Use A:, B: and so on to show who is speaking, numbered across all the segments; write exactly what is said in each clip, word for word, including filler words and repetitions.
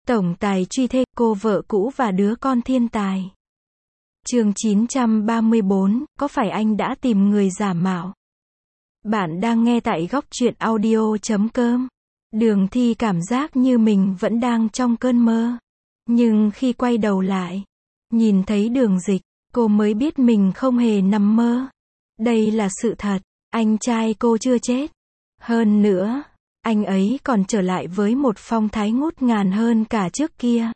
A: Tổng tài truy thê, cô vợ cũ và đứa con thiên tài. Chương chín trăm ba mươi bốn, có phải anh đã tìm người giả mạo? Bạn đang nghe tại góc truyện audio chấm com. Đường Thi cảm giác như mình vẫn đang trong cơn mơ. Nhưng khi quay đầu lại, nhìn thấy Đường Dịch, cô mới biết mình không hề nằm mơ. Đây là sự thật, anh trai cô chưa chết. Hơn nữa, anh ấy còn trở lại với một phong thái ngút ngàn hơn cả trước kia.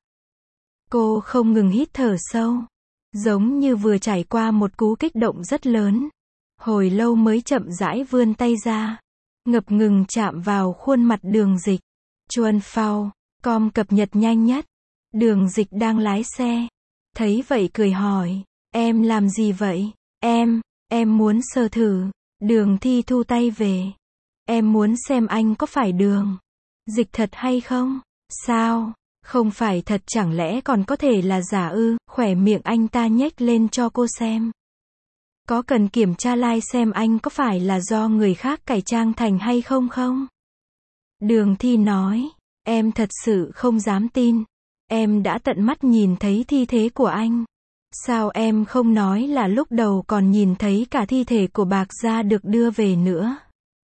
A: Cô không ngừng hít thở sâu, giống như vừa trải qua một cú kích động rất lớn. Hồi lâu mới chậm rãi vươn tay ra, ngập ngừng chạm vào khuôn mặt Đường Dịch. Chuan Phao, com cập nhật nhanh nhất. Đường Dịch đang lái xe, thấy vậy cười hỏi, em làm gì vậy? Em, em muốn sờ thử. Đường Thi thu tay về. Em muốn xem anh có phải Đường Dịch thật hay không? Sao? Không phải thật chẳng lẽ còn có thể là giả ư? Khỏe miệng anh ta nhếch lên cho cô xem. Có cần kiểm tra like xem anh có phải là do người khác cải trang thành hay không không? Đường Thi nói, em thật sự không dám tin. Em đã tận mắt nhìn thấy thi thể của anh. Sao em không nói là lúc đầu còn nhìn thấy cả thi thể của Bạc Gia được đưa về nữa?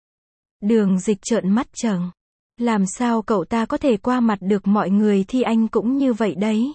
A: Đường Dịch trợn mắt trừng. Làm sao cậu ta có thể qua mặt được mọi người thì anh cũng như vậy đấy.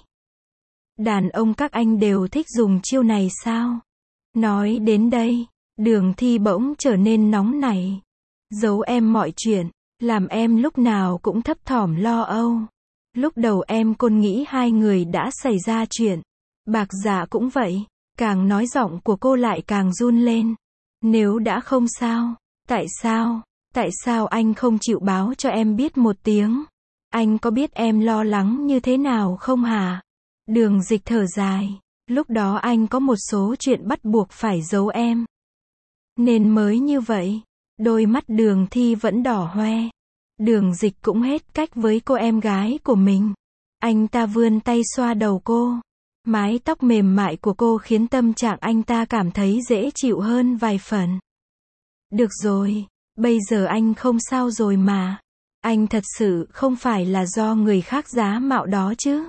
A: Đàn ông các anh đều thích dùng chiêu này sao? Nói đến đây, Đường Thi bỗng trở nên nóng nảy. Giấu em mọi chuyện, làm em lúc nào cũng thấp thỏm lo âu. Lúc đầu em còn nghĩ hai người đã xảy ra chuyện. Bạc Dạ cũng vậy. Càng nói giọng của cô lại càng run lên. Nếu đã không sao, tại sao? Tại sao anh không chịu báo cho em biết một tiếng? Anh có biết em lo lắng như thế nào không hả? Đường Dịch thở dài. Lúc đó anh có một số chuyện bắt buộc phải giấu em. Nên mới như vậy. Đôi mắt Đường Thi vẫn đỏ hoe. Đường Dịch cũng hết cách với cô em gái của mình. Anh ta vươn tay xoa đầu cô. Mái tóc mềm mại của cô khiến tâm trạng anh ta cảm thấy dễ chịu hơn vài phần. Được rồi, bây giờ anh không sao rồi mà. Anh thật sự không phải là do người khác giả mạo đó chứ?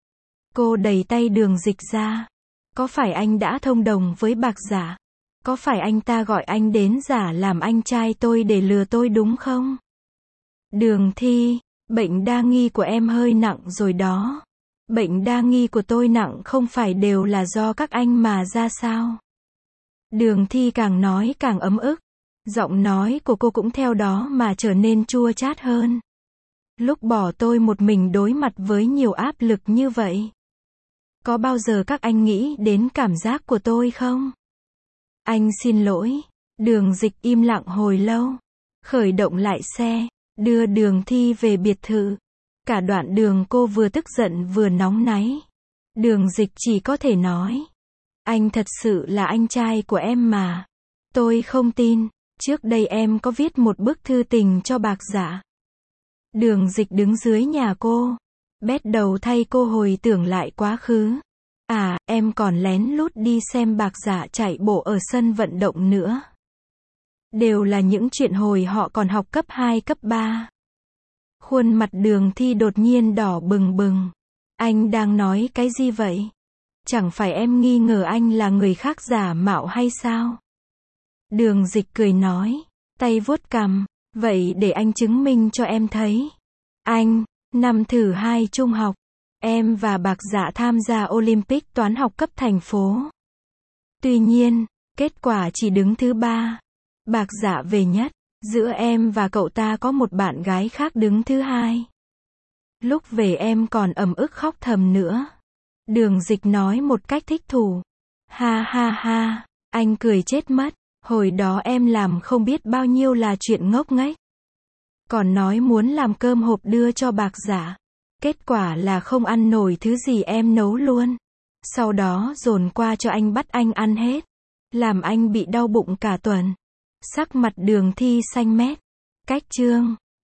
A: Cô đẩy tay Đường Dịch ra. Có phải anh đã thông đồng với Bạc Dạ? Có phải anh ta gọi anh đến giả làm anh trai tôi để lừa tôi đúng không? Đường Thi, bệnh đa nghi của em hơi nặng rồi đó. Bệnh đa nghi của tôi nặng không phải đều là do các anh mà ra sao? Đường Thi càng nói càng ấm ức. Giọng nói của cô cũng theo đó mà trở nên chua chát hơn. Lúc bỏ tôi một mình đối mặt với nhiều áp lực như vậy, có bao giờ các anh nghĩ đến cảm giác của tôi không? Anh xin lỗi. Đường Dịch im lặng hồi lâu. Khởi động lại xe, đưa Đường Thi về biệt thự. Cả đoạn đường cô vừa tức giận vừa nóng náy. Đường Dịch chỉ có thể nói, anh thật sự là anh trai của em mà. Tôi không tin. Trước đây em có viết một bức thư tình cho Bạc Dạ. Đường Dịch đứng dưới nhà cô, bét đầu thay cô hồi tưởng lại quá khứ. À, em còn lén lút đi xem Bạc Dạ chạy bộ ở sân vận động nữa. Đều là những chuyện hồi họ còn học cấp hai cấp ba. Khuôn mặt Đường Thi đột nhiên đỏ bừng bừng. Anh đang nói cái gì vậy? Chẳng phải em nghi ngờ anh là người khác giả mạo hay sao? Đường Dịch cười nói, tay vuốt cằm, vậy để anh chứng minh cho em thấy. Anh, năm thứ hai trung học, em và Bạc Dạ tham gia Olympic toán học cấp thành phố. Tuy nhiên, kết quả chỉ đứng thứ ba. Bạc Dạ về nhất, giữa em và cậu ta có một bạn gái khác đứng thứ hai. Lúc về em còn ầm ức khóc thầm nữa. Đường Dịch nói một cách thích thú. Ha ha ha, anh cười chết mất. Hồi đó em làm không biết bao nhiêu là chuyện ngốc nghếch. Còn nói muốn làm cơm hộp đưa cho Bạc Dạ. Kết quả là không ăn nổi thứ gì em nấu luôn. Sau đó dồn qua cho anh bắt anh ăn hết. Làm anh bị đau bụng cả tuần. Sắc mặt Đường Thi xanh mét. Cách chương